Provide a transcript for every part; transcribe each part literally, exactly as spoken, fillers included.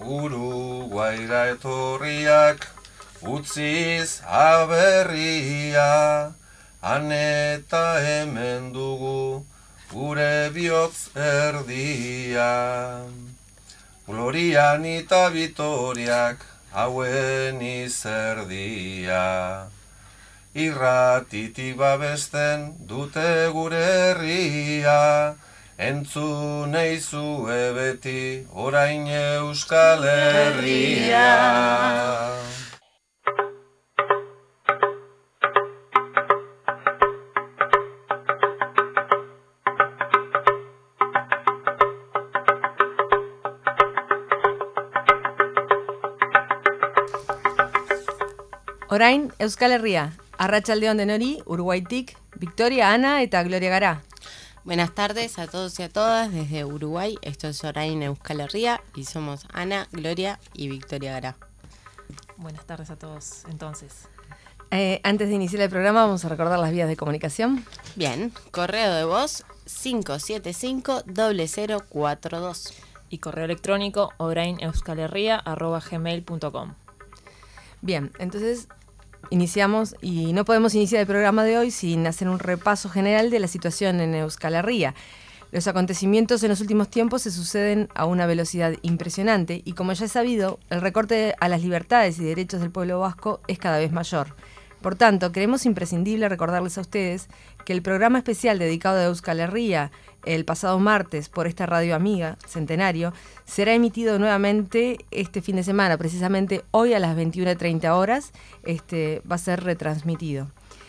Uruguaira etorriak utziz aberria, han eta hemen dugu gure bihotz erdia. Glorian eta Vitoriak hauen izerdia, irratitik babesten dute gure herria, entzun eizue beti orain Euskal Herria. Orain, Euskal Herria, arratsaldeon denori, Uruguaitik, Victoria, Ana eta Gloria gara. Buenas tardes a todos y a todas desde Uruguay. Esto es Orain Euskal Herria y somos Ana, Gloria y Victoria Gara. Buenas tardes a todos, entonces. Eh, antes de iniciar el programa vamos a recordar las vías de comunicación. Bien, correo de voz cinco siete cinco cero cero cuatro dos. Y correo electrónico oraineuskalherria arroba gmail punto com. Bien, entonces iniciamos y no podemos iniciar el programa de hoy sin hacer un repaso general de la situación en Euskal Herria. Los acontecimientos en los últimos tiempos se suceden a una velocidad impresionante y, como ya es sabido, el recorte a las libertades y derechos del pueblo vasco es cada vez mayor. Por tanto, creemos imprescindible recordarles a ustedes que el programa especial dedicado a Euskal Herria el pasado martes por esta radio amiga, Centenario, será emitido nuevamente este fin de semana, precisamente hoy a las veintiuna treinta horas, este, va a ser retransmitido.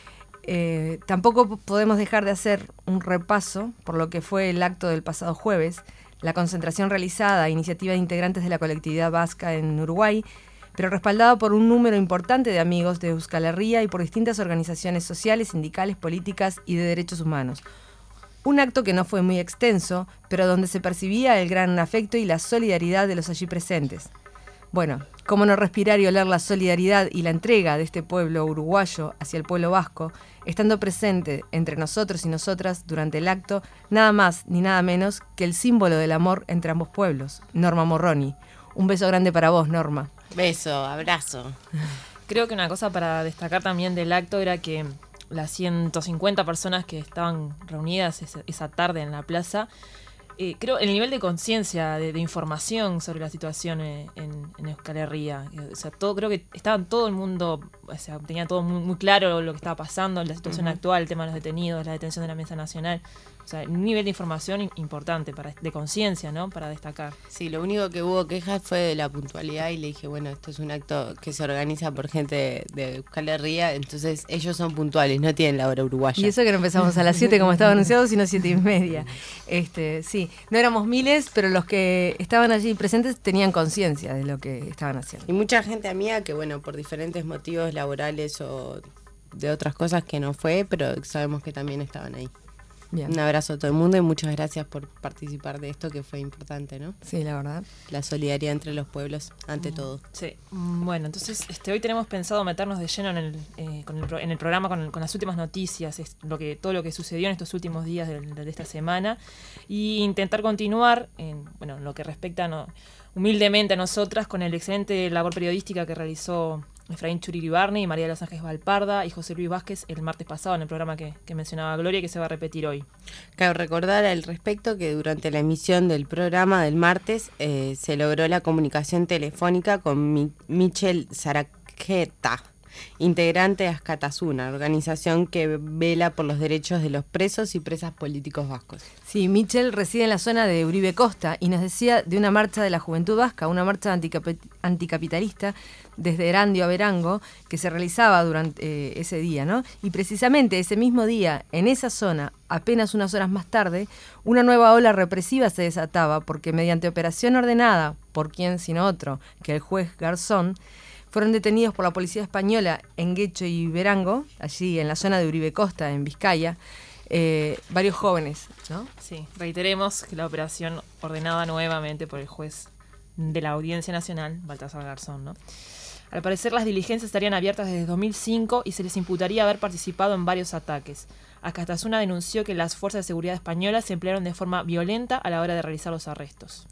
Eh, tampoco podemos dejar de hacer un repaso por lo que fue el acto del pasado jueves, la concentración realizada a iniciativa de integrantes de la colectividad vasca en Uruguay, pero respaldado por un número importante de amigos de Euskal Herria y por distintas organizaciones sociales, sindicales, políticas y de derechos humanos. Un acto que no fue muy extenso, pero donde se percibía el gran afecto y la solidaridad de los allí presentes. Bueno, cómo no respirar y oler la solidaridad y la entrega de este pueblo uruguayo hacia el pueblo vasco, estando presente entre nosotros y nosotras durante el acto, nada más ni nada menos que el símbolo del amor entre ambos pueblos, Norma Morroni. Un beso grande para vos, Norma. Beso, abrazo. Creo que una cosa para destacar también del acto era que las ciento cincuenta personas que estaban reunidas esa, esa tarde en la plaza, eh, creo el nivel de conciencia, de, de información sobre la situación en, en, en Euskal Herria, o sea, todo, creo que estaban todo el mundo, o sea, tenía todo muy, muy claro lo que estaba pasando, la situación uh-huh. actual, el tema de los detenidos, la detención de la mesa nacional. O sea, un nivel de información importante, para de conciencia, ¿no? Para destacar. Sí, lo único que hubo quejas fue de la puntualidad y le dije, bueno, esto es un acto que se organiza por gente de Euskal Herria, entonces ellos son puntuales, no tienen la hora uruguaya. Y eso que no empezamos a las siete como estaba anunciado, sino siete y media. Este, sí, no éramos miles, pero los que estaban allí presentes tenían conciencia de lo que estaban haciendo. Y mucha gente amiga que, bueno, por diferentes motivos laborales o de otras cosas que no fue, pero sabemos que también estaban ahí. Bien. Un abrazo a todo el mundo y muchas gracias por participar de esto que fue importante, ¿no? Sí, la verdad. La solidaridad entre los pueblos, ante mm, todo. Sí. Bueno, entonces este, hoy tenemos pensado meternos de lleno en el, eh, con el, en el programa con, con las últimas noticias, es lo que, todo lo que sucedió en estos últimos días de, de esta semana, y intentar continuar en bueno, lo que respecta no, humildemente a nosotras con el excelente labor periodística que realizó Efraín Churiribarne y María de los Ángeles Valparda y José Luis Vázquez el martes pasado en el programa que, que mencionaba Gloria y que se va a repetir hoy. Cabe recordar al respecto que durante la emisión del programa del martes eh, se logró la comunicación telefónica con Mi- Michel Zaraqueta, integrante de Askatasuna, organización que vela por los derechos de los presos y presas políticos vascos. Sí, Michel reside en la zona de Uribe Costa y nos decía de una marcha de la Juventud Vasca, una marcha anticap- anticapitalista desde Erandio a Verango, que se realizaba durante eh, ese día, ¿no? Y precisamente ese mismo día, en esa zona, apenas unas horas más tarde, una nueva ola represiva se desataba porque mediante operación ordenada, por quién sino otro, que el juez Garzón, fueron detenidos por la policía española en Guecho y Verango, allí en la zona de Uribe Costa, en Vizcaya, eh, varios jóvenes, ¿no? Sí, reiteremos que la operación ordenada nuevamente por el juez de la Audiencia Nacional, Baltasar Garzón, ¿no? Al parecer las diligencias estarían abiertas desde dos mil cinco y se les imputaría haber participado en varios ataques. Askatasuna denunció que las fuerzas de seguridad españolas se emplearon de forma violenta a la hora de realizar los arrestos.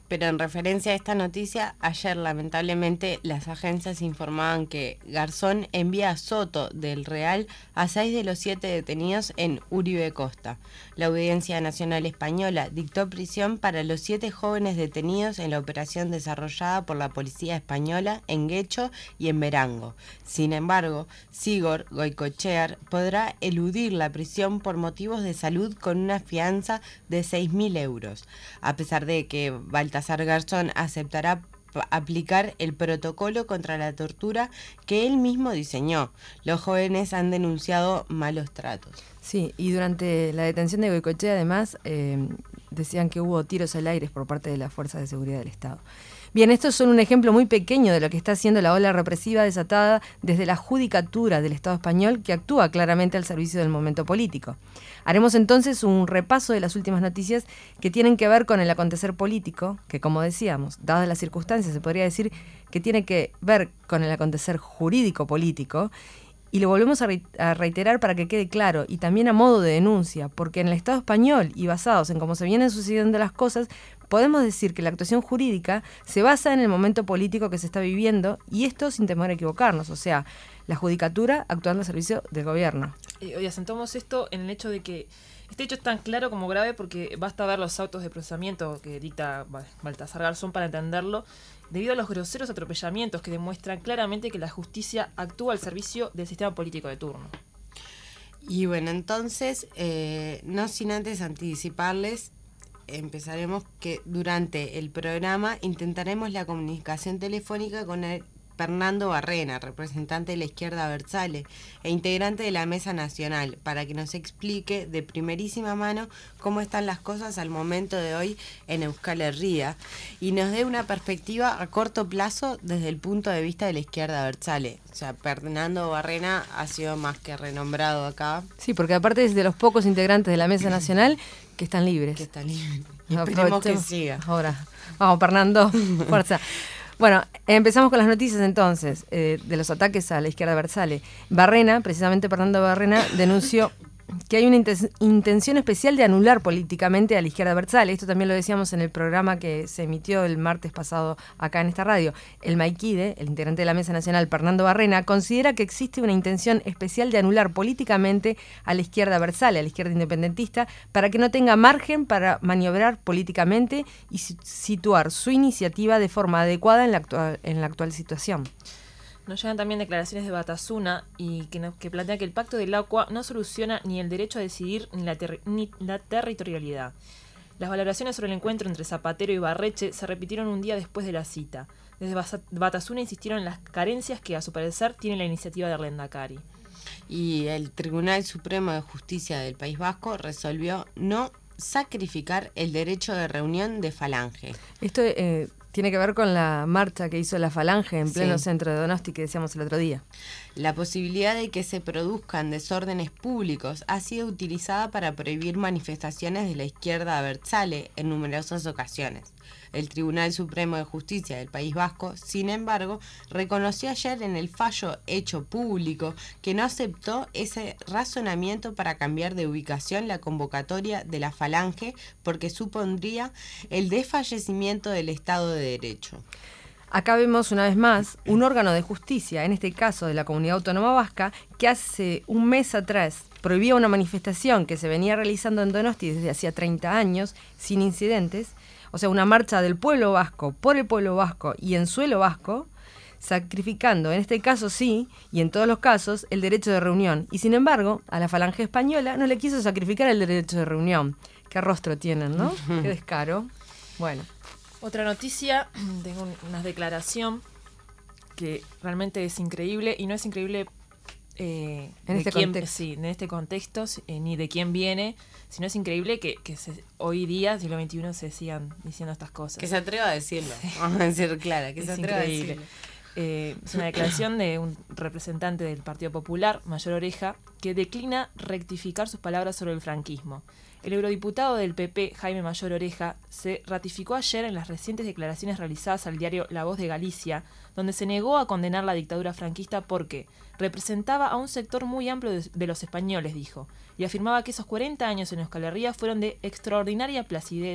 Pero en referencia a esta noticia, ayer lamentablemente las agencias informaban que Garzón envía a Soto del Real a seis de los siete detenidos en Uribe Costa. La Audiencia Nacional Española dictó prisión para los siete jóvenes detenidos en la operación desarrollada por la Policía Española en Guecho y en Verango. Sin embargo, Sigor Goicoechea podrá eludir la prisión por motivos de salud con una fianza de seis mil euros, a pesar de que Baltasar Garzón aceptará aplicar el protocolo contra la tortura que él mismo diseñó. Los jóvenes han denunciado malos tratos. Sí, y durante la detención de Goicoechea, además, eh, decían que hubo tiros al aire por parte de las fuerzas de seguridad del Estado. Bien, estos son un ejemplo muy pequeño de lo que está haciendo la ola represiva desatada desde la judicatura del Estado español, que actúa claramente al servicio del momento político. Haremos entonces un repaso de las últimas noticias que tienen que ver con el acontecer político, que como decíamos, dadas las circunstancias, se podría decir que tiene que ver con el acontecer jurídico-político, y lo volvemos a, re- a reiterar para que quede claro, y también a modo de denuncia, porque en el Estado español y basados en cómo se vienen sucediendo las cosas, podemos decir que la actuación jurídica se basa en el momento político que se está viviendo, y esto sin temor a equivocarnos, o sea, la judicatura actuando al servicio del gobierno. Eh, hoy asentamos esto en el hecho de que este hecho es tan claro como grave porque basta ver los autos de procesamiento que dicta Ba- Baltasar Garzón para entenderlo, debido a los groseros atropellamientos que demuestran claramente que la justicia actúa al servicio del sistema político de turno. Y bueno, entonces, eh, no sin antes anticiparles, empezaremos que durante el programa intentaremos la comunicación telefónica con el Fernando Barrena, representante de la izquierda Abertzale e integrante de la Mesa Nacional, para que nos explique de primerísima mano cómo están las cosas al momento de hoy en Euskal Herria y nos dé una perspectiva a corto plazo desde el punto de vista de la izquierda Abertzale. O sea, Fernando Barrena ha sido más que renombrado acá. Sí, porque aparte es de los pocos integrantes de la Mesa Nacional que están libres. Que está libre. Y esperemos que siga. Ahora, vamos, Fernando, fuerza. Bueno, empezamos con las noticias entonces, eh, de los ataques a la izquierda Abertzale. Barrena, precisamente Fernando Barrena, denunció que hay una inten- intención especial de anular políticamente a la izquierda Abertzale. Esto también lo decíamos en el programa que se emitió el martes pasado acá en esta radio. El Maiquide, el integrante de la Mesa Nacional, Fernando Barrena, considera que existe una intención especial de anular políticamente a la izquierda Abertzale, a la izquierda independentista, para que no tenga margen para maniobrar políticamente y si- situar su iniciativa de forma adecuada en la actual, en la actual situación. Nos llegan también declaraciones de Batasuna y que, nos, que plantea que el Pacto del Agua no soluciona ni el derecho a decidir ni la, ter- ni la territorialidad. Las valoraciones sobre el encuentro entre Zapatero y Barreche se repitieron un día después de la cita. Desde Basa- Batasuna insistieron en las carencias que, a su parecer, tiene la iniciativa de Arlendakari. Y el Tribunal Supremo de Justicia del País Vasco resolvió no sacrificar el derecho de reunión de Falange. Esto eh, tiene que ver con la marcha que hizo la Falange en pleno Sí. centro de Donosti que decíamos el otro día. La posibilidad de que se produzcan desórdenes públicos ha sido utilizada para prohibir manifestaciones de la izquierda Abertzale en numerosas ocasiones. El Tribunal Supremo de Justicia del País Vasco, sin embargo, reconoció ayer en el fallo hecho público que no aceptó ese razonamiento para cambiar de ubicación la convocatoria de la Falange porque supondría el desfallecimiento del Estado de Derecho. Acá vemos una vez más un órgano de justicia, en este caso de la Comunidad Autónoma Vasca, que hace un mes atrás prohibía una manifestación que se venía realizando en Donosti desde hacía treinta años, sin incidentes, o sea, una marcha del pueblo vasco, por el pueblo vasco y en suelo vasco, sacrificando, en este caso sí, y en todos los casos, el derecho de reunión. Y sin embargo, a la Falange Española no le quiso sacrificar el derecho de reunión. Qué rostro tienen, ¿no? Qué descaro. Bueno. Otra noticia, tengo un- una declaración que realmente es increíble y no es increíble eh, En de este quién, contexto. sí, en este contexto, eh, ni de quién viene, sino es increíble que, que se- hoy día, siglo veintiuno, se sigan diciendo estas cosas. Que se atreva a decirlo, vamos a decir clara, que Es se atreva a increíble. decirlo. Eh, es una declaración de un representante del Partido Popular, Mayor Oreja, que declina rectificar sus palabras sobre el franquismo. El eurodiputado del P P, Jaime Mayor Oreja, se ratificó ayer en las recientes declaraciones realizadas al diario La Voz de Galicia, donde se negó a condenar la dictadura franquista porque representaba a un sector muy amplio de, de los españoles, dijo, y afirmaba que esos cuarenta años en Euskal Herria fueron de extraordinaria placidez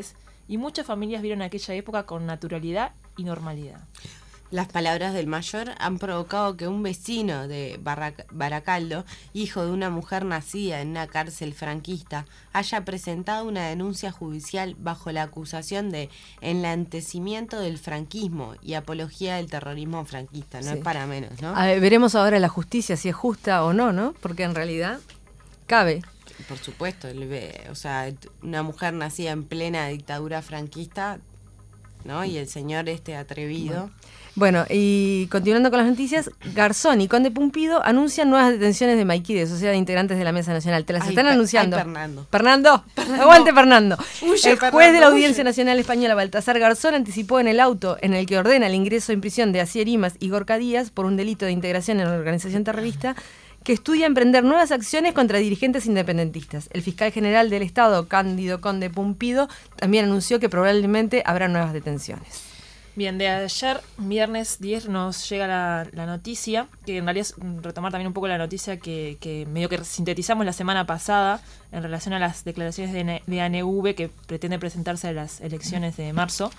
y muchas familias vieron aquella época con naturalidad y normalidad. Las palabras del mayor han provocado que un vecino de Barra- Baracaldo, hijo de una mujer nacida en una cárcel franquista, haya presentado una denuncia judicial bajo la acusación de enaltecimiento del franquismo y apología del terrorismo franquista. No Sí. es para menos, ¿no? A ver, veremos ahora la justicia, si es justa o no, ¿no? Porque en realidad cabe. Por supuesto, el ve- o sea, una mujer nacida en plena dictadura franquista, ¿no? Y el señor este atrevido. Bueno, y continuando con las noticias, Garzón y Conde Pumpido anuncian nuevas detenciones de Maiquide, o sea, de integrantes de la Mesa Nacional. Te las Ay, están per- anunciando. ay, Fernando. Fernando, aguante Fernando. Huye, el juez Fernando, de la Audiencia huye. Nacional Española, Baltasar Garzón, anticipó en el auto en el que ordena el ingreso en prisión de Asier Imas y Gorka Díaz por un delito de integración en una organización terrorista que estudia emprender nuevas acciones contra dirigentes independentistas. El fiscal general del Estado, Cándido Conde Pumpido, también anunció que probablemente habrá nuevas detenciones. Bien, de ayer, viernes diez, nos llega la, la noticia, que en realidad es retomar también un poco la noticia que, que medio que sintetizamos la semana pasada en relación a las declaraciones de, N- de A N V que pretende presentarse a las elecciones de marzo,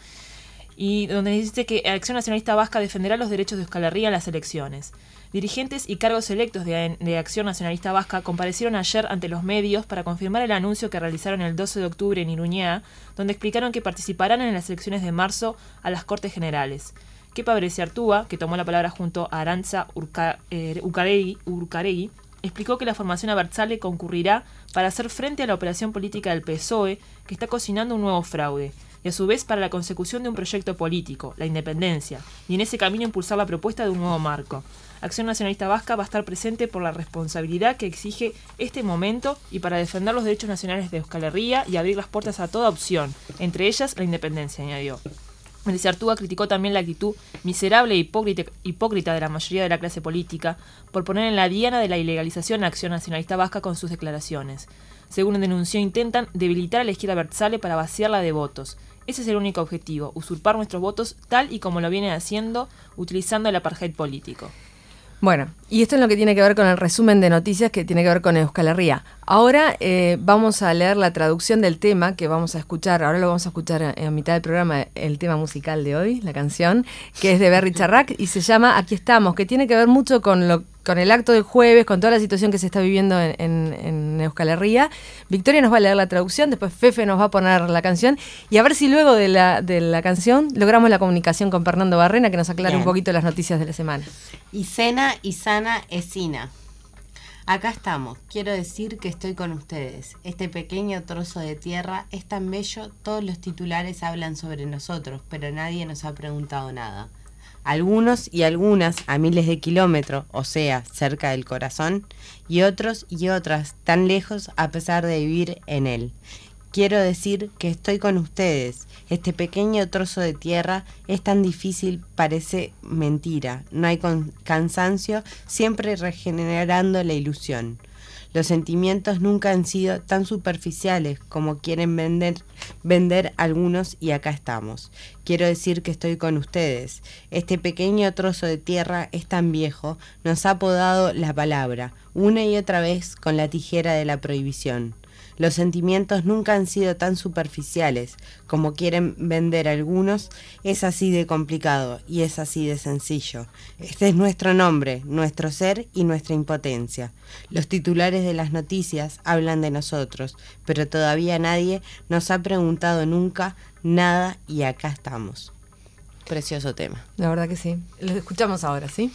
y donde dice que Acción Nacionalista Vasca defenderá los derechos de Euskal Herria en las elecciones. Dirigentes y cargos electos de, de Acción Nacionalista Vasca comparecieron ayer ante los medios para confirmar el anuncio que realizaron el doce de octubre en Iruña, donde explicaron que participarán en las elecciones de marzo a las Cortes Generales. Kepa Bereciartúa, que tomó la palabra junto a Arantza Urca, eh, Urcaregui, Urcaregui, explicó que la formación Abertzale concurrirá para hacer frente a la operación política del P S O E, que está cocinando un nuevo fraude, y a su vez para la consecución de un proyecto político, la independencia, y en ese camino impulsar la propuesta de un nuevo marco. Acción Nacionalista Vasca va a estar presente por la responsabilidad que exige este momento y para defender los derechos nacionales de Euskal Herria y abrir las puertas a toda opción, entre ellas la independencia, añadió. Bereciartúa criticó también la actitud miserable e hipócrita, hipócrita de la mayoría de la clase política por poner en la diana de la ilegalización a Acción Nacionalista Vasca con sus declaraciones. Según denunció, intentan debilitar a la izquierda Abertzale para vaciarla de votos. Ese es el único objetivo, usurpar nuestros votos tal y como lo vienen haciendo, utilizando el apartheid político. Bueno, y esto es lo que tiene que ver con el resumen de noticias que tiene que ver con Euskal Herria. Ahora eh, vamos a leer la traducción del tema que vamos a escuchar, ahora lo vamos a escuchar a, a mitad del programa, el tema musical de hoy, la canción, que es de Berry Charrac y se llama Aquí estamos, que tiene que ver mucho con lo con el acto del jueves, con toda la situación que se está viviendo en, en, en Euskal Herria. Victoria nos va a leer la traducción, después Fefe nos va a poner la canción y a ver si luego de la, de la canción logramos la comunicación con Fernando Barrena que nos aclare Bien. un poquito las noticias de la semana. Isena, Isana, Esina. Acá estamos. Quiero decir que estoy con ustedes. Este pequeño trozo de tierra es tan bello, todos los titulares hablan sobre nosotros, pero nadie nos ha preguntado nada. Algunos y algunas a miles de kilómetros, o sea, cerca del corazón, y otros y otras tan lejos a pesar de vivir en él. Quiero decir que estoy con ustedes. Este pequeño trozo de tierra es tan difícil, parece mentira. No hay con- cansancio, siempre regenerando la ilusión. Los sentimientos nunca han sido tan superficiales como quieren vender, vender algunos y acá estamos. Quiero decir que estoy con ustedes. Este pequeño trozo de tierra es tan viejo, nos ha podado la palabra, una y otra vez con la tijera de la prohibición. Los sentimientos nunca han sido tan superficiales como quieren vender algunos, es así de complicado y es así de sencillo. Este es nuestro nombre, nuestro ser y nuestra impotencia. Los titulares de las noticias hablan de nosotros, pero todavía nadie nos ha preguntado nunca nada y acá estamos. Precioso tema. La verdad que sí. Lo escuchamos ahora, ¿sí?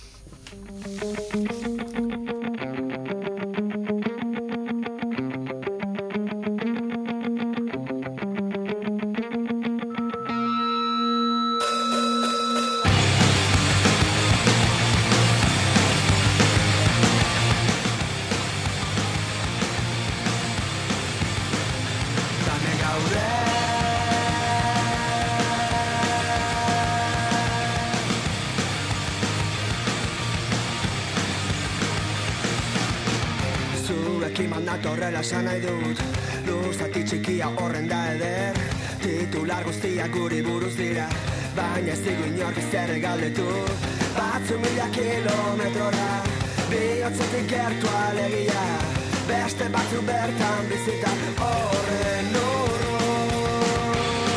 Zuekin natorrela esan nahi dut Luzati txikia horren da eder Titular guztiak guri buruz dira Baina ez digu inork izerre galdetu Batzu mila kilometrora Bihotzetik gertu alegia Beste batzu bertan bizita horren urrun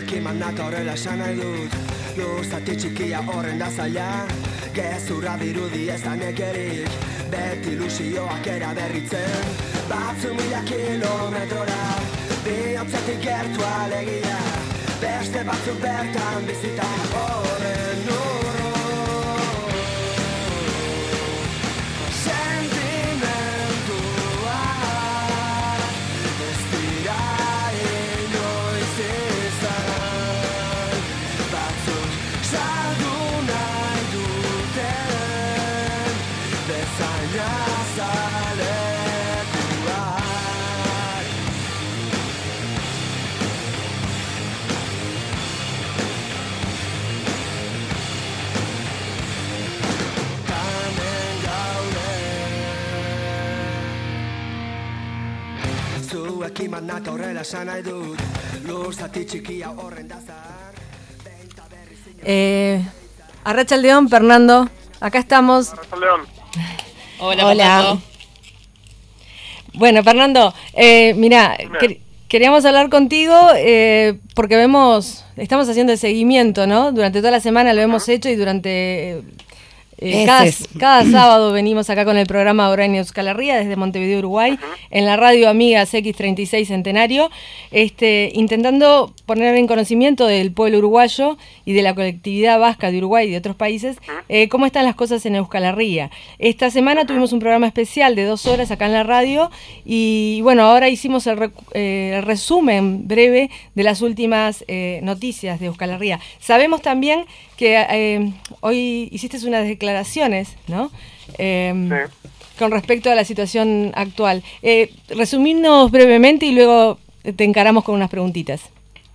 Zuekin bat horrela esan nahi dut Luzati txikia horren da zaila Gezurra dirudi ez da nekerik Beti ilusioak eraberritzen Batzu mila kilometrora Bihotzetik gertu alegia Beste batzu bertan bizita horren urro Sentimenduak Ez dira inoiz izan Batzuk saldu nahi duten Bezain azalekuak Tamen gaude Zuekin bat natorrela esan nahi dut Lur zati txikia horren da zahar Eh, Arratsaldeon, Fernando. Acá estamos. León. Hola, Hola. Fernando. Bueno, Fernando, eh, mira, quer- queríamos hablar contigo eh, porque vemos, estamos haciendo el seguimiento, ¿no? Durante toda la semana lo hemos hecho y durante... eh, eh, cada, Meses. cada sábado venimos acá con el programa Ahora en Euskal Herria desde Montevideo, Uruguay, en la radio Amigas X treinta y seis Centenario, este, intentando poner en conocimiento del pueblo uruguayo y de la colectividad vasca de Uruguay y de otros países, eh, cómo están las cosas en Euskal Herria. Esta semana tuvimos un programa especial de dos horas acá en la radio y bueno, ahora hicimos el, rec- eh, el resumen breve de las últimas eh, noticias de Euskal Herria. Sabemos también que eh, hoy hiciste unas declaraciones, ¿no? Eh, Sí. Con respecto a la situación actual. Eh, resumirnos brevemente y luego te encaramos con unas preguntitas.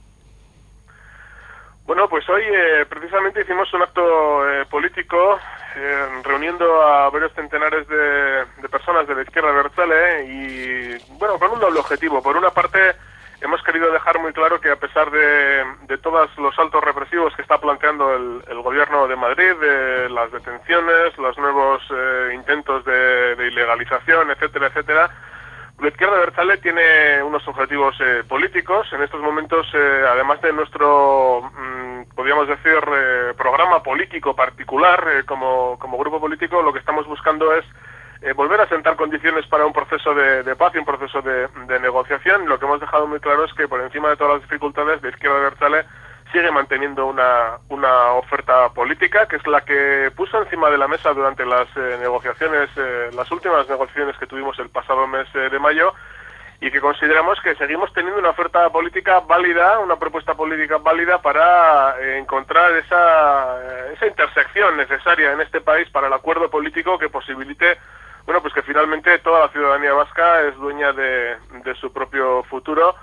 Bueno, pues hoy eh, precisamente hicimos un acto eh, político eh, reuniendo a varios centenares de, de personas de la izquierda abertzale y, bueno, con un doble objetivo. Por una parte, hemos querido dejar muy claro que a pesar de, de todos los saltos represivos que está planteando el, el gobierno de Madrid, de las detenciones, los nuevos eh, intentos de, de ilegalización, etcétera, etcétera, la izquierda abertzale tiene unos objetivos eh, políticos. En estos momentos, eh, además de nuestro, mmm, podríamos decir, eh, programa político particular, eh, como, como grupo político, lo que estamos buscando es eh, volver a sentar condiciones para un proceso de, de paz y un proceso de, de negociación. Lo que hemos dejado muy claro es que por encima de todas las dificultades, la izquierda abertzale sigue manteniendo una, una oferta política, que es la que puso encima de la mesa durante las eh, negociaciones, eh, las últimas negociaciones que tuvimos el pasado mes eh, de mayo, y que consideramos que seguimos teniendo una oferta política válida, una propuesta política válida para eh, encontrar esa, esa intersección necesaria en este país para el acuerdo político que posibilite, bueno, pues que finalmente toda la ciudadanía vasca es dueña de, de su propio futuro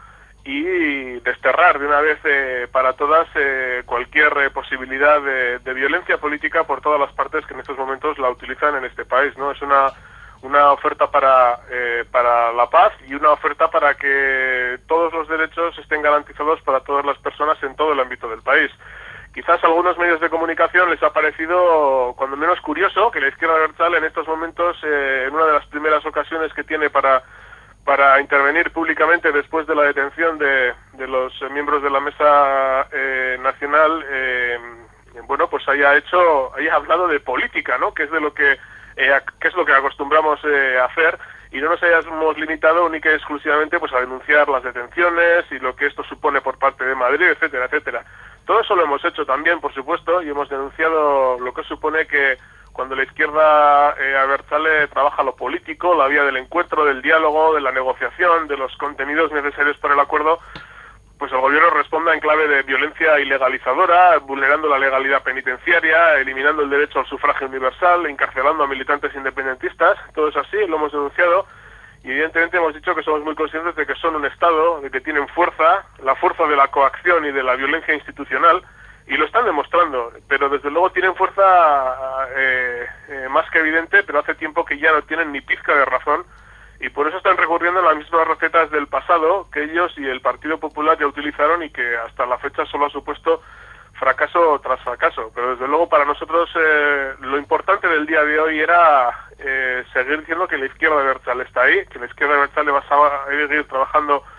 y desterrar de una vez eh, para todas eh, cualquier eh, posibilidad de, de violencia política por todas las partes que en estos momentos la utilizan en este país, ¿no? Es una una oferta para eh, para la paz y una oferta para que todos los derechos estén garantizados para todas las personas en todo el ámbito del país. Quizás a algunos medios de comunicación les ha parecido cuando menos curioso que la izquierda abertzale en estos momentos, eh, en una de las primeras ocasiones que tiene para para intervenir públicamente después de la detención de, de los eh, miembros de la Mesa eh, Nacional, eh, bueno, pues haya hecho, haya hablado de política, ¿no? Que es de lo que, eh, a, que es lo que acostumbramos eh, a hacer, y no nos hayamos limitado única y exclusivamente pues a denunciar las detenciones y lo que esto supone por parte de Madrid, etcétera, etcétera. Todo eso lo hemos hecho también, por supuesto, y hemos denunciado lo que supone que cuando la izquierda eh, abertzale trabaja lo político, la vía del encuentro, del diálogo, de la negociación, de los contenidos necesarios para el acuerdo, pues el gobierno responda en clave de violencia ilegalizadora, vulnerando la legalidad penitenciaria, eliminando el derecho al sufragio universal, encarcelando a militantes independentistas. Todo es así, lo hemos denunciado y evidentemente hemos dicho que somos muy conscientes de que son un Estado, de que tienen fuerza, la fuerza de la coacción y de la violencia institucional, y lo están demostrando, pero desde luego tienen fuerza eh, eh, más que evidente, pero hace tiempo que ya no tienen ni pizca de razón, y por eso están recurriendo a las mismas recetas del pasado que ellos y el Partido Popular ya utilizaron y que hasta la fecha solo ha supuesto fracaso tras fracaso. Pero desde luego para nosotros eh, lo importante del día de hoy era eh, seguir diciendo que la izquierda abertzale está ahí, que la izquierda abertzale va a seguir trabajando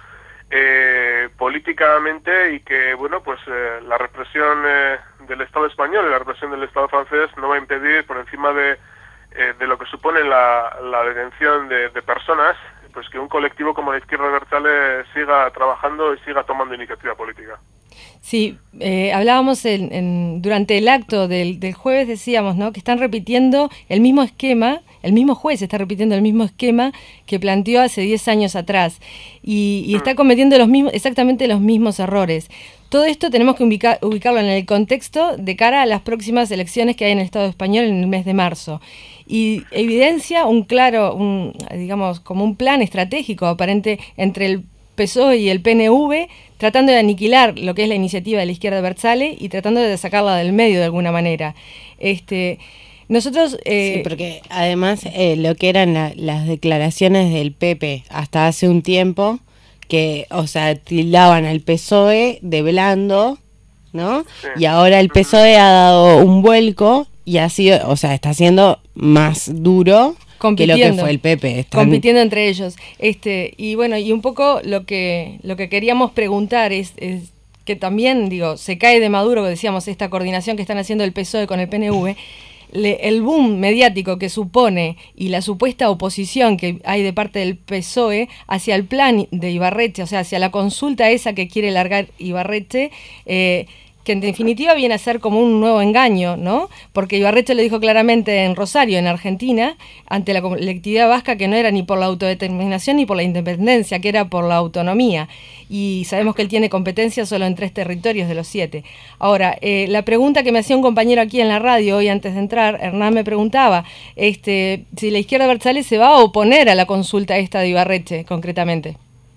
eh, políticamente y que, bueno, pues eh, la represión eh, del Estado español y la represión del Estado francés no va a impedir, por encima de, eh, de lo que supone la, la detención de, de personas, pues que un colectivo como la Izquierda Abertzale siga trabajando y siga tomando iniciativa política. Sí, eh, hablábamos en, en, durante el acto del, del jueves, decíamos, ¿no?, que están repitiendo el mismo esquema, el mismo juez está repitiendo el mismo esquema que planteó hace diez años atrás y, y está cometiendo los mismos, exactamente los mismos errores. Todo esto tenemos que ubicar, ubicarlo en el contexto de cara a las próximas elecciones que hay en el Estado español en el mes de marzo. Y evidencia un claro, un, digamos, como un plan estratégico aparente entre el P S O E y el P N V, tratando de aniquilar lo que es la iniciativa de la Izquierda Abertzale y tratando de sacarla del medio de alguna manera. Este, nosotros... Eh, sí, porque además eh, lo que eran la, las declaraciones del P P hasta hace un tiempo, que, o sea, tildaban al P S O E de blando, ¿no? Sí. Y ahora el P S O E ha dado un vuelco y ha sido, o sea, está siendo más duro que lo que fue el P P. Están... compitiendo entre ellos. Este, y bueno, y un poco lo que lo que queríamos preguntar es, es que también, digo, se cae de Maduro, que decíamos, esta coordinación que están haciendo el P S O E con el P N V, le, el boom mediático que supone y la supuesta oposición que hay de parte del P S O E hacia el plan de Ibarretxe, o sea, hacia la consulta esa que quiere largar Ibarretxe, eh, que en definitiva viene a ser como un nuevo engaño, ¿no? Porque Ibarretxe lo dijo claramente en Rosario, en Argentina, ante la colectividad vasca, que no era ni por la autodeterminación ni por la independencia, que era por la autonomía. Y sabemos que él tiene competencia solo en tres territorios de los siete. Ahora, eh, la pregunta que me hacía un compañero aquí en la radio hoy antes de entrar, Hernán me preguntaba este, si la Izquierda Abertzale se va a oponer a la consulta esta de Ibarretxe, concretamente.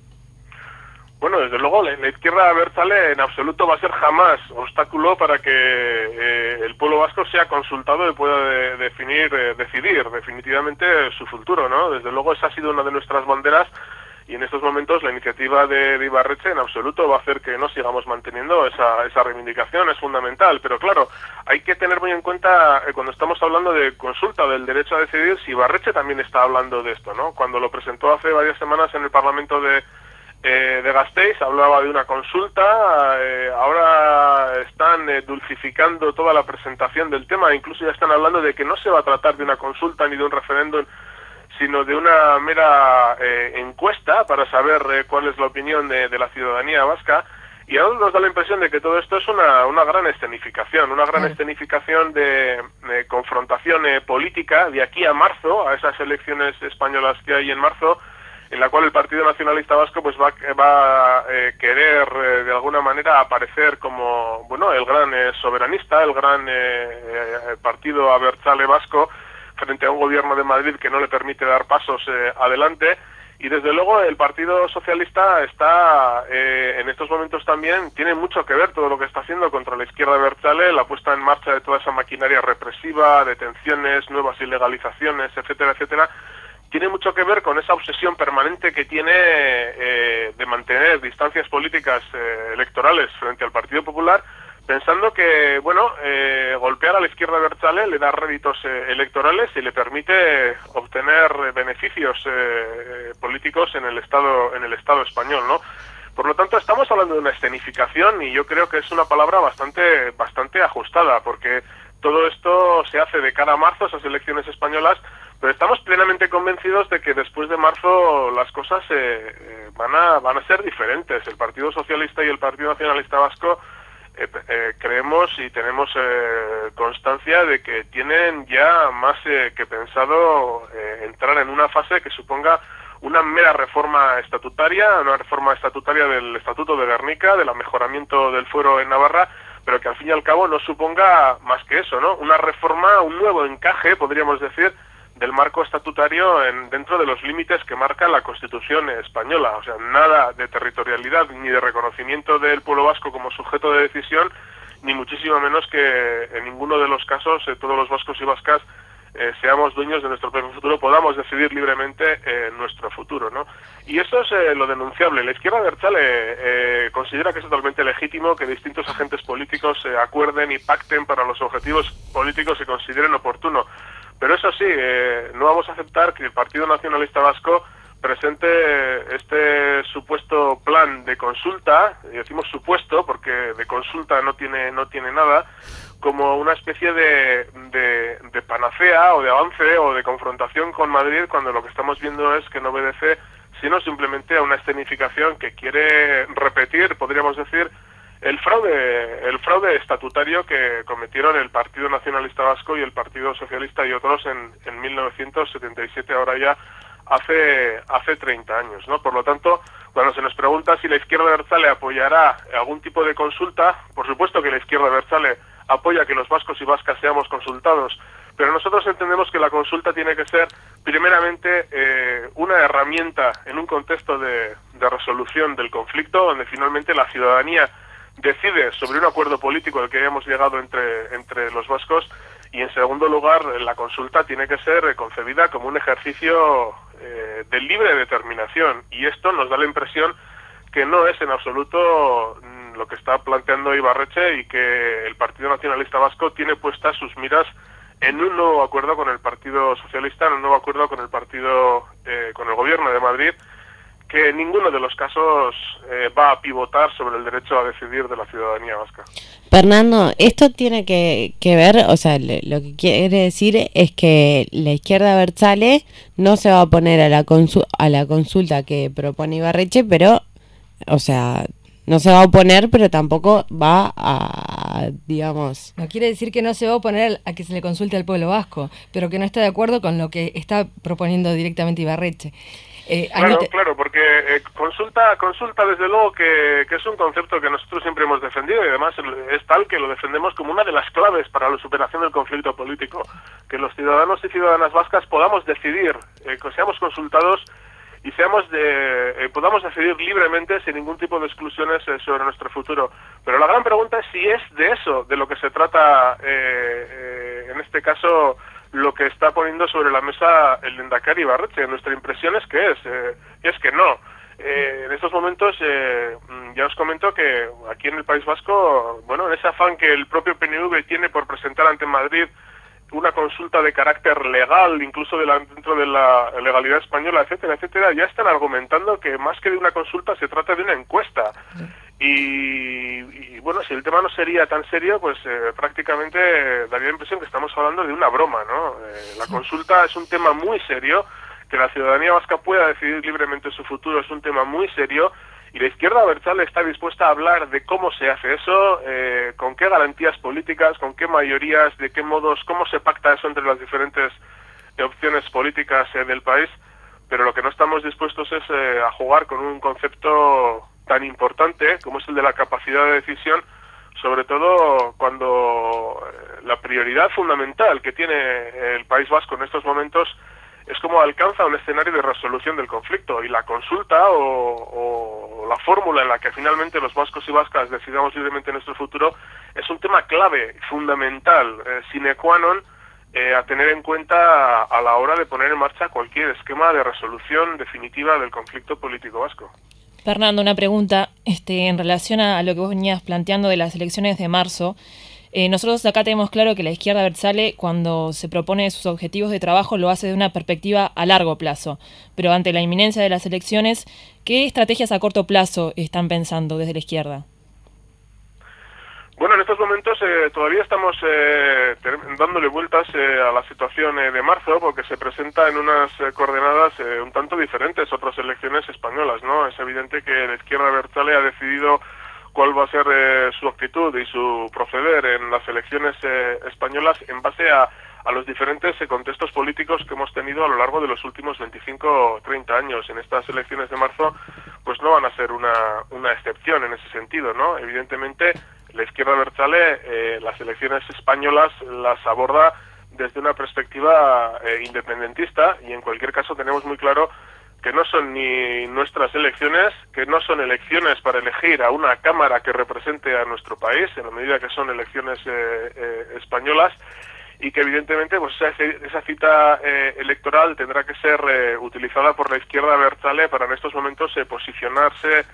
Bueno, desde luego, la, la Izquierda Abertzale en absoluto va a ser jamás obstáculo para que eh, el pueblo vasco sea consultado y pueda de, definir, eh, decidir definitivamente su futuro, ¿no? Desde luego esa ha sido una de nuestras banderas y en estos momentos la iniciativa de, de Ibarretxe en absoluto va a hacer que no sigamos manteniendo esa, esa reivindicación, es fundamental. Pero claro, hay que tener muy en cuenta, eh, cuando estamos hablando de consulta del derecho a decidir, si Ibarretxe también está hablando de esto, ¿no? Cuando lo presentó hace varias semanas en el Parlamento de... Eh, de Gasteiz, hablaba de una consulta, eh, ahora están eh, dulcificando toda la presentación del tema, incluso ya están hablando de que no se va a tratar de una consulta ni de un referéndum, sino de una mera eh, encuesta para saber eh, cuál es la opinión de, de la ciudadanía vasca, y ahora nos da la impresión de que todo esto es una, una gran escenificación, una gran escenificación de, de confrontación eh, política de aquí a marzo, a esas elecciones españolas que hay en marzo, en la cual el Partido Nacionalista Vasco pues va, va a eh, querer eh, de alguna manera aparecer como, bueno, el gran eh, soberanista, el gran eh, eh, partido Abertzale vasco frente a un gobierno de Madrid que no le permite dar pasos eh, adelante. Y desde luego el Partido Socialista está eh, en estos momentos también, tiene mucho que ver todo lo que está haciendo contra la Izquierda Abertzale, la puesta en marcha de toda esa maquinaria represiva, detenciones, nuevas ilegalizaciones, etcétera, etcétera. Tiene mucho que ver con esa obsesión permanente que tiene eh, de mantener distancias políticas eh, electorales frente al Partido Popular, pensando que, bueno, eh, golpear a la Izquierda Abertzale le da réditos eh, electorales y le permite obtener beneficios eh, políticos en el Estado, en el Estado español, ¿no? Por lo tanto, estamos hablando de una escenificación y yo creo que es una palabra bastante, bastante ajustada, porque todo esto se hace de cara a marzo, esas elecciones españolas, pero estamos plenamente convencidos de que después de marzo las cosas eh, eh, van a van a ser diferentes. El Partido Socialista y el Partido Nacionalista Vasco eh, eh, creemos y tenemos eh, constancia de que tienen ya más eh, que pensado eh, entrar en una fase que suponga una mera reforma estatutaria, una reforma estatutaria del Estatuto de Gernika, del mejoramiento del fuero en Navarra, pero que al fin y al cabo no suponga más que eso, ¿no? Una reforma, un nuevo encaje, podríamos decir, del marco estatutario en, dentro de los límites que marca la Constitución española. O sea, nada de territorialidad ni de reconocimiento del pueblo vasco como sujeto de decisión, ni muchísimo menos que en ninguno de los casos eh, todos los vascos y vascas eh, seamos dueños de nuestro propio futuro, podamos decidir libremente eh, nuestro futuro, ¿no? Y eso es eh, lo denunciable. La Izquierda Abertzale eh, considera que es totalmente legítimo que distintos agentes políticos se eh, acuerden y pacten para los objetivos políticos que consideren oportuno. Pero eso sí, eh, no vamos a aceptar que el Partido Nacionalista Vasco presente este supuesto plan de consulta, y decimos supuesto porque de consulta no tiene no tiene nada, como una especie de, de, de panacea o de avance o de confrontación con Madrid, cuando lo que estamos viendo es que no obedece sino simplemente a una escenificación que quiere repetir, podríamos decir, el fraude el fraude estatutario que cometieron el Partido Nacionalista Vasco y el Partido Socialista y otros en, en mil novecientos setenta y siete, ahora ya hace hace treinta años, ¿no? Por lo tanto, cuando se nos pregunta si la izquierda abertzale apoyará algún tipo de consulta, por supuesto que la izquierda abertzale apoya que los vascos y vascas seamos consultados, pero nosotros entendemos que la consulta tiene que ser primeramente eh, una herramienta en un contexto de, de resolución del conflicto, donde finalmente la ciudadanía decide sobre un acuerdo político al que hayamos llegado entre, entre los vascos, y en segundo lugar la consulta tiene que ser concebida como un ejercicio eh, de libre determinación, y esto nos da la impresión que no es en absoluto lo que está planteando Ibarretxe, y que el Partido Nacionalista Vasco tiene puestas sus miras en un nuevo acuerdo con el Partido Socialista, en un nuevo acuerdo con el partido, eh, con el Gobierno de Madrid, que en ninguno de los casos eh, va a pivotar sobre el derecho a decidir de la ciudadanía vasca. Fernando, esto tiene que, que ver, o sea, le, lo que quiere decir es que la izquierda abertzale no se va a oponer a la, consu a la consulta que propone Ibarretxe, pero, o sea, no se va a oponer, pero tampoco va a, digamos... No quiere decir que no se va a oponer a que se le consulte al pueblo vasco, pero que no está de acuerdo con lo que está proponiendo directamente Ibarretxe. Eh, claro, te... claro, porque eh, consulta, consulta desde luego que, que es un concepto que nosotros siempre hemos defendido, y además es tal que lo defendemos como una de las claves para la superación del conflicto político, que los ciudadanos y ciudadanas vascas podamos decidir, eh, que seamos consultados y seamos de, eh, podamos decidir libremente sin ningún tipo de exclusiones eh, sobre nuestro futuro. Pero la gran pregunta es si es de eso de lo que se trata, eh, eh, en este caso, lo que está poniendo sobre la mesa el Lehendakari Ibarretxe. Nuestra impresión es que es, eh, es que no. Eh, en estos momentos, eh, ya os comento que aquí en el País Vasco, bueno, en ese afán que el propio P N V tiene por presentar ante Madrid una consulta de carácter legal, incluso de la, dentro de la legalidad española, etcétera, etcétera, ya están argumentando que más que de una consulta se trata de una encuesta. Y, y bueno, si el tema no sería tan serio, pues eh, prácticamente daría la impresión que estamos hablando de una broma, ¿no? Eh, la consulta es un tema muy serio, que la ciudadanía vasca pueda decidir libremente su futuro es un tema muy serio, y la izquierda abertzale está dispuesta a hablar de cómo se hace eso, eh, con qué garantías políticas, con qué mayorías, de qué modos, cómo se pacta eso entre las diferentes opciones políticas eh, del país, pero lo que no estamos dispuestos es eh, a jugar con un concepto tan importante como es el de la capacidad de decisión, sobre todo cuando eh, la prioridad fundamental que tiene el País Vasco en estos momentos es cómo alcanza un escenario de resolución del conflicto, y la consulta o, o la fórmula en la que finalmente los vascos y vascas decidamos libremente nuestro futuro es un tema clave, fundamental, eh, sine qua non, eh, a tener en cuenta a, a la hora de poner en marcha cualquier esquema de resolución definitiva del conflicto político vasco. Fernando, una pregunta este, en relación a lo que vos venías planteando de las elecciones de marzo. Eh, nosotros acá tenemos claro que la izquierda abertzale, cuando se propone sus objetivos de trabajo, lo hace de una perspectiva a largo plazo. Pero ante la inminencia de las elecciones, ¿qué estrategias a corto plazo están pensando desde la izquierda? Bueno, en estos momentos eh, todavía estamos eh, dándole vueltas eh, a la situación eh, de marzo, porque se presenta en unas eh, coordenadas eh, un tanto diferentes otras elecciones españolas, ¿no? Es evidente que la izquierda abertzale ha decidido cuál va a ser eh, su actitud y su proceder en las elecciones eh, españolas en base a, a los diferentes eh, contextos políticos que hemos tenido a lo largo de los últimos veinticinco o treinta años. En estas elecciones de marzo, pues no van a ser una, una excepción en ese sentido, ¿no? Evidentemente, la izquierda abertzale eh, las elecciones españolas las aborda desde una perspectiva eh, independentista, y en cualquier caso tenemos muy claro que no son ni nuestras elecciones, que no son elecciones para elegir a una cámara que represente a nuestro país, en la medida que son elecciones eh, eh, españolas, y que evidentemente pues esa, esa cita eh, electoral tendrá que ser eh, utilizada por la izquierda abertzale para en estos momentos eh, posicionarse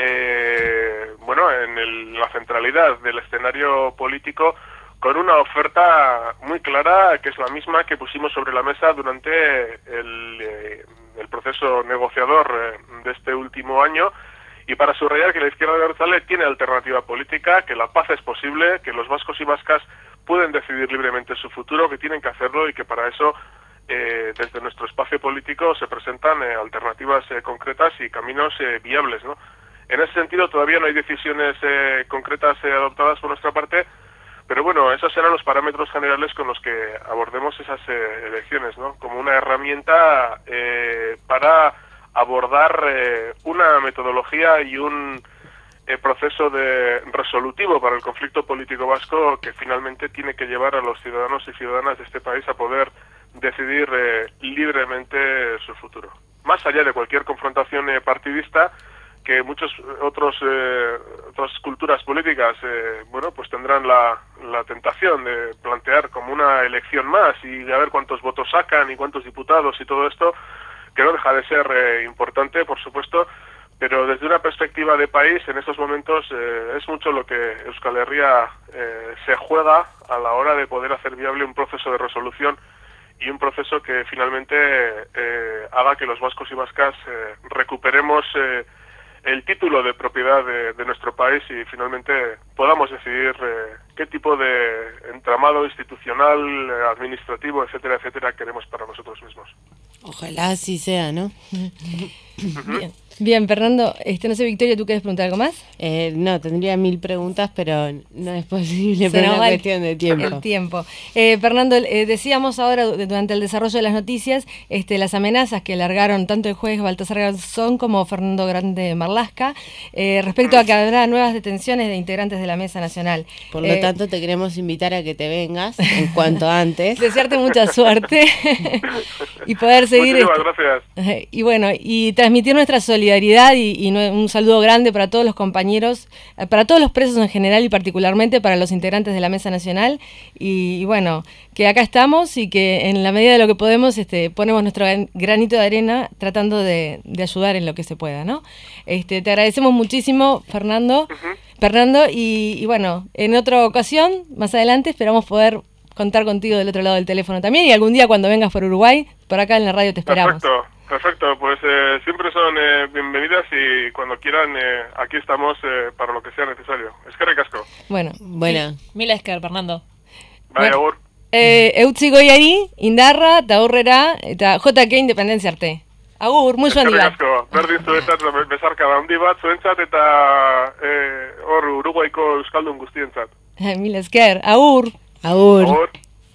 eh, bueno, en el, la centralidad del escenario político, con una oferta muy clara, que es la misma que pusimos sobre la mesa durante el, eh, el proceso negociador eh, de este último año, y para subrayar que la izquierda abertzale tiene alternativa política, que la paz es posible, que los vascos y vascas pueden decidir libremente su futuro, que tienen que hacerlo y que para eso eh, desde nuestro espacio político se presentan eh, alternativas eh, concretas y caminos eh, viables, ¿no? En ese sentido todavía no hay decisiones eh, concretas eh, adoptadas por nuestra parte, pero bueno, esos serán los parámetros generales con los que abordemos esas eh, elecciones, ¿no? Como una herramienta eh, para abordar eh, una metodología y un eh, proceso de resolutivo para el conflicto político vasco que finalmente tiene que llevar a los ciudadanos y ciudadanas de este país a poder decidir eh, libremente su futuro. Más allá de cualquier confrontación eh, partidista, que muchos otros eh, otras culturas políticas eh, bueno pues tendrán la, la tentación de plantear como una elección más y de a ver cuántos votos sacan y cuántos diputados y todo esto, que no deja de ser eh, importante, por supuesto, pero desde una perspectiva de país en estos momentos eh, es mucho lo que Euskal Herria eh, se juega a la hora de poder hacer viable un proceso de resolución y un proceso que finalmente eh, haga que los vascos y vascas eh, recuperemos eh, el título de propiedad de, de nuestro país y finalmente podamos decidir eh, qué tipo de entramado institucional, eh, administrativo, etcétera, etcétera, queremos para nosotros mismos. Ojalá así sea, ¿no? Bien. Bien, Fernando, este, no sé, Victoria, ¿tú quieres preguntar algo más? Eh, no, tendría mil preguntas, pero no es posible Se por nos una va el- cuestión de tiempo. El tiempo. Eh, Fernando, eh, decíamos ahora du- durante el desarrollo de las noticias este, las amenazas que largaron tanto el juez Baltasar Garzón como Fernando Grande Marlasca eh, respecto a que habrá nuevas detenciones de integrantes de la Mesa Nacional. Por lo Eh, tanto, te queremos invitar a que te vengas en cuanto antes. desearte mucha suerte y poder seguir Muchísimas este- gracias. y bueno, y transmitir nuestra solidaridad y, y nue- un saludo grande para todos los compañeros, eh, para todos los presos en general y particularmente para los integrantes de la Mesa Nacional y, y bueno, que acá estamos y que en la medida de lo que podemos este, ponemos nuestro gran- granito de arena tratando de, de ayudar en lo que se pueda, ¿no? Este, te agradecemos muchísimo, Fernando, Fernando y, y bueno, en otra ocasión, más adelante, esperamos poder contar contigo del otro lado del teléfono también y algún día cuando vengas por Uruguay, por acá en la radio te esperamos. Perfecto, perfecto. Pues eh, siempre son eh, bienvenidas y cuando quieran eh, aquí estamos eh, para lo que sea necesario. Es que recasco. Bueno, Bueno, Mila Esker, Fernando. Vaya, Bueno. agur. eh, eutzi goiari, indarra, eta aurrera, eta J K independentzia arte. Agur, muy joan Eskerrik dira. asko. Berdin zuentzat, bezarka handi bat zuentzat eta eh, hor Uruguaiko euskaldun guztientzat. Mil esker, agur. agur. Agur.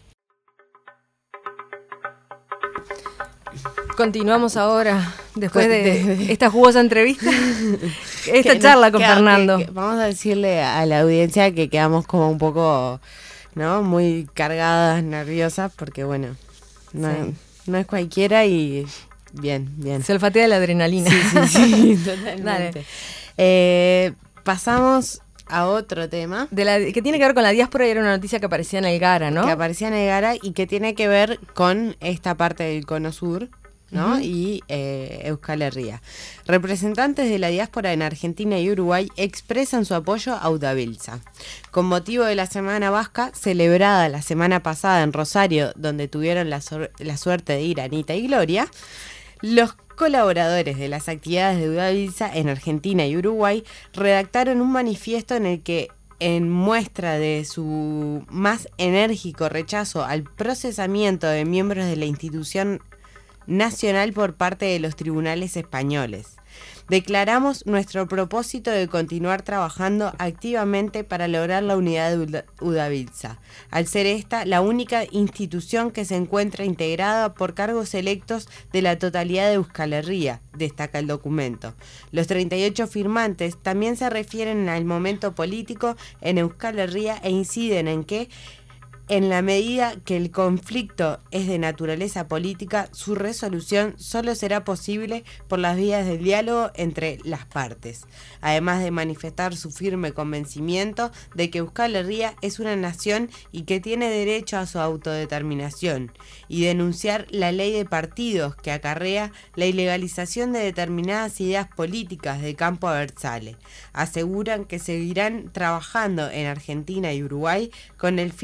Continuamos ahora, después de, De- de- esta jugosa entrevista, esta Que charla nos con queda- Fernando. que- que vamos a decirle a la audiencia que quedamos como un poco, ¿no? Muy cargadas, nerviosas, porque bueno, no, Sí. no es cualquiera y bien, bien. Se olfatea la adrenalina. Sí, sí, sí, totalmente. Dale. Eh, pasamos a otro tema De la, que tiene que ver con la diáspora y era una noticia que aparecía en el Gara, ¿no? que aparecía en el Gara y que tiene que ver con esta parte del Cono Sur, ¿no? Y eh, Euskal Herria. Representantes de la diáspora en Argentina y Uruguay expresan su apoyo a Udabiltza. Con motivo de la Semana Vasca, celebrada la semana pasada en Rosario, donde tuvieron la, suer- la suerte de ir Anita y Gloria, los colaboradores de las actividades de Udabiltza en Argentina y Uruguay redactaron un manifiesto en el que, en muestra de su más enérgico rechazo al procesamiento de miembros de la institución nacional por parte de los tribunales españoles, declaramos nuestro propósito de continuar trabajando activamente para lograr la unidad de Uda- Udabiltza, al ser esta la única institución que se encuentra integrada por cargos electos de la totalidad de Euskal Herria, destaca el documento. Los treinta y ocho firmantes también se refieren al momento político en Euskal Herria e inciden en que, en la medida que el conflicto es de naturaleza política, su resolución solo será posible por las vías del diálogo entre las partes, además de manifestar su firme convencimiento de que Euskal Herria es una nación y que tiene derecho a su autodeterminación, y denunciar la ley de partidos que acarrea la ilegalización de determinadas ideas políticas de campo abertzale. Aseguran que seguirán trabajando en Argentina y Uruguay con el fin de dar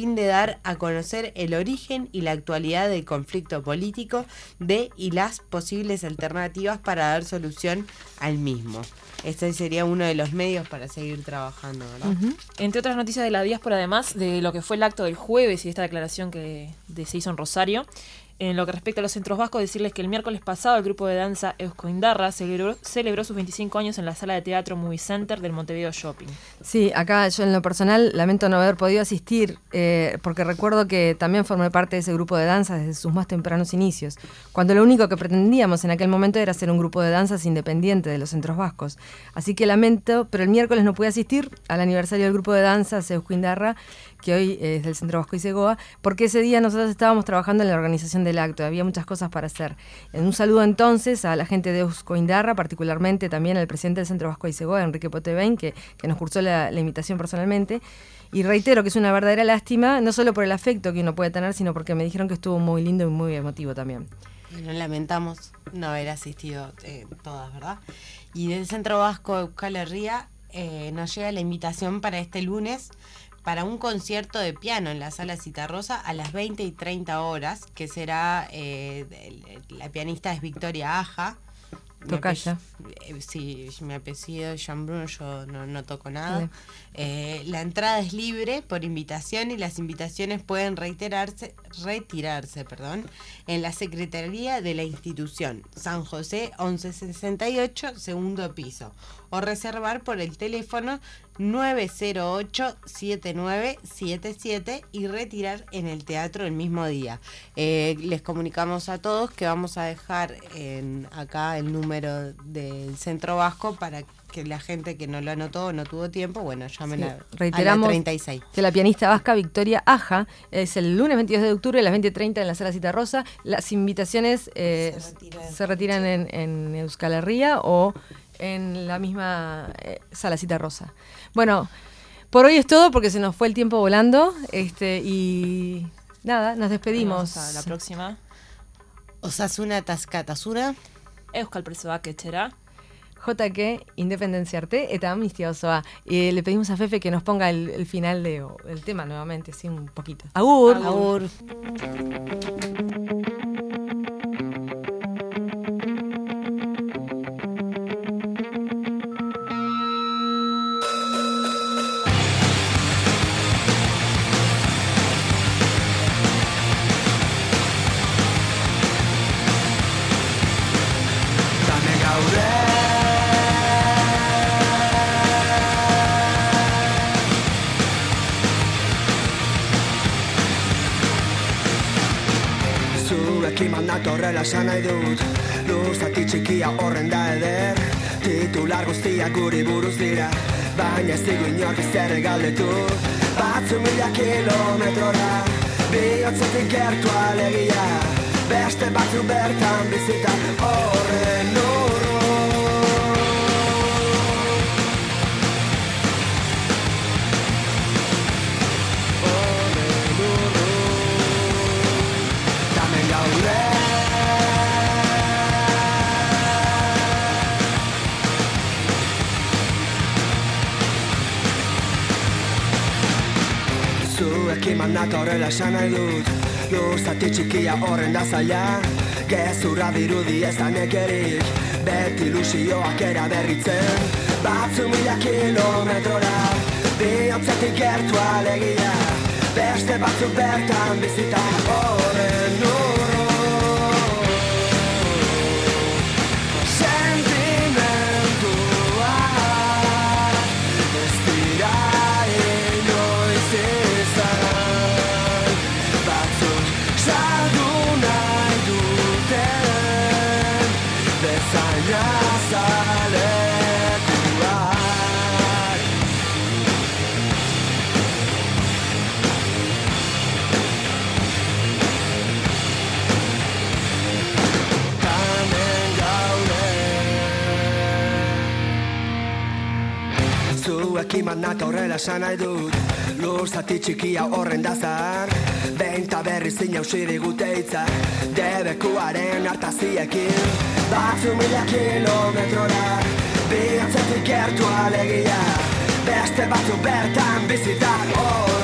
dar a conocer el origen y la actualidad del conflicto político de y las posibles alternativas para dar solución al mismo. Este sería uno de los medios para seguir trabajando, ¿verdad? Uh-huh. Entre otras noticias de la diáspora, además de lo que fue el acto del jueves y esta declaración que de, se hizo en Rosario, en lo que respecta a los centros vascos, decirles que el miércoles pasado el grupo de danza Euskoindarra celebró, celebró sus veinticinco años en la sala de teatro Movie Center del Montevideo Shopping. Sí, acá yo en lo personal lamento no haber podido asistir, eh, porque recuerdo que también formé parte de ese grupo de danza desde sus más tempranos inicios, cuando lo único que pretendíamos en aquel momento era ser un grupo de danzas independiente de los centros vascos. Así que lamento, pero el miércoles no pude asistir al aniversario del grupo de danzas Euskoindarra, que hoy es del Centro Vasco Isegoa, porque ese día nosotros estábamos trabajando en la organización del acto, había muchas cosas para hacer. En un saludo entonces a la gente de Euskoindarra, particularmente también al presidente del Centro Vasco Isegoa, Enrique Potevein, que, que nos cursó la, la invitación personalmente, y reitero que es una verdadera lástima, no solo por el afecto que uno puede tener, sino porque me dijeron que estuvo muy lindo y muy emotivo también. Bueno, lamentamos no haber asistido eh, todas, ¿verdad? Y del Centro Vasco Euskal Herria eh, nos llega la invitación para este lunes para un concierto de piano en la Sala Citarrosa a las veinte y treinta horas, que será, eh, la pianista es Victoria Aja. Tocaya. Eh, sí, mi apellido es Jean Bruno, yo no, no toco nada. Eh, la entrada es libre por invitación y las invitaciones pueden reiterarse, retirarse perdón, en la Secretaría de la institución, San José once sesenta y ocho, segundo piso, o reservar por el teléfono nueve cero ocho siete nueve siete siete y retirar en el teatro el mismo día. Eh, les comunicamos a todos que vamos a dejar en, acá el número del Centro Vasco para que la gente que no lo anotó o no tuvo tiempo, bueno, llamen Sí, a, reiteramos a la treinta y seis. Que la pianista vasca Victoria Aja es el lunes veintidós de octubre a las veinte y treinta en la Sala Citarrosa. Las invitaciones eh, se retiran, se retiran en, en Euskal Herria o en la misma eh, Sala Citarrosa. Bueno, por hoy es todo porque se nos fue el tiempo volando, este y nada, nos despedimos. Hasta la próxima. Osasuna Taskatasuna. Euskal Presoak etxera. J K Independencia Arte eta Amnistia Osoa. Y le pedimos a Fefe que nos ponga el, el final de, o el tema nuevamente, así un poquito. Agur. Agur. Horrela esan nahi dut, luzati txikia horren da eder. Titular guztiak guri buruz dira, baina ez digu inork zer galdetu. Batzu mila kilometrora, bihotzetik gertu alegia, beste batzu bertan bizita horren urru. Horren urru, tamen gaude. Zuekin nata horrela esan nahi dut, luzati txikia horren da zaila. Gezurra dirudi ez da nekerik, beti ilusioak eraberritzen. Batzu mila kilometrora, bihotzetik gertu alegia, beste batzu bertan bizita horren urru. Zuekin nata horrela esan nahi dut, luzati txikia horren da zahar. Behin ta berriz inausiri gute hitzak, debekuaren hartaziekin. Batzu mila kilometrora, bihotzetik gertu alegia, beste batzu bertan bizitak hor.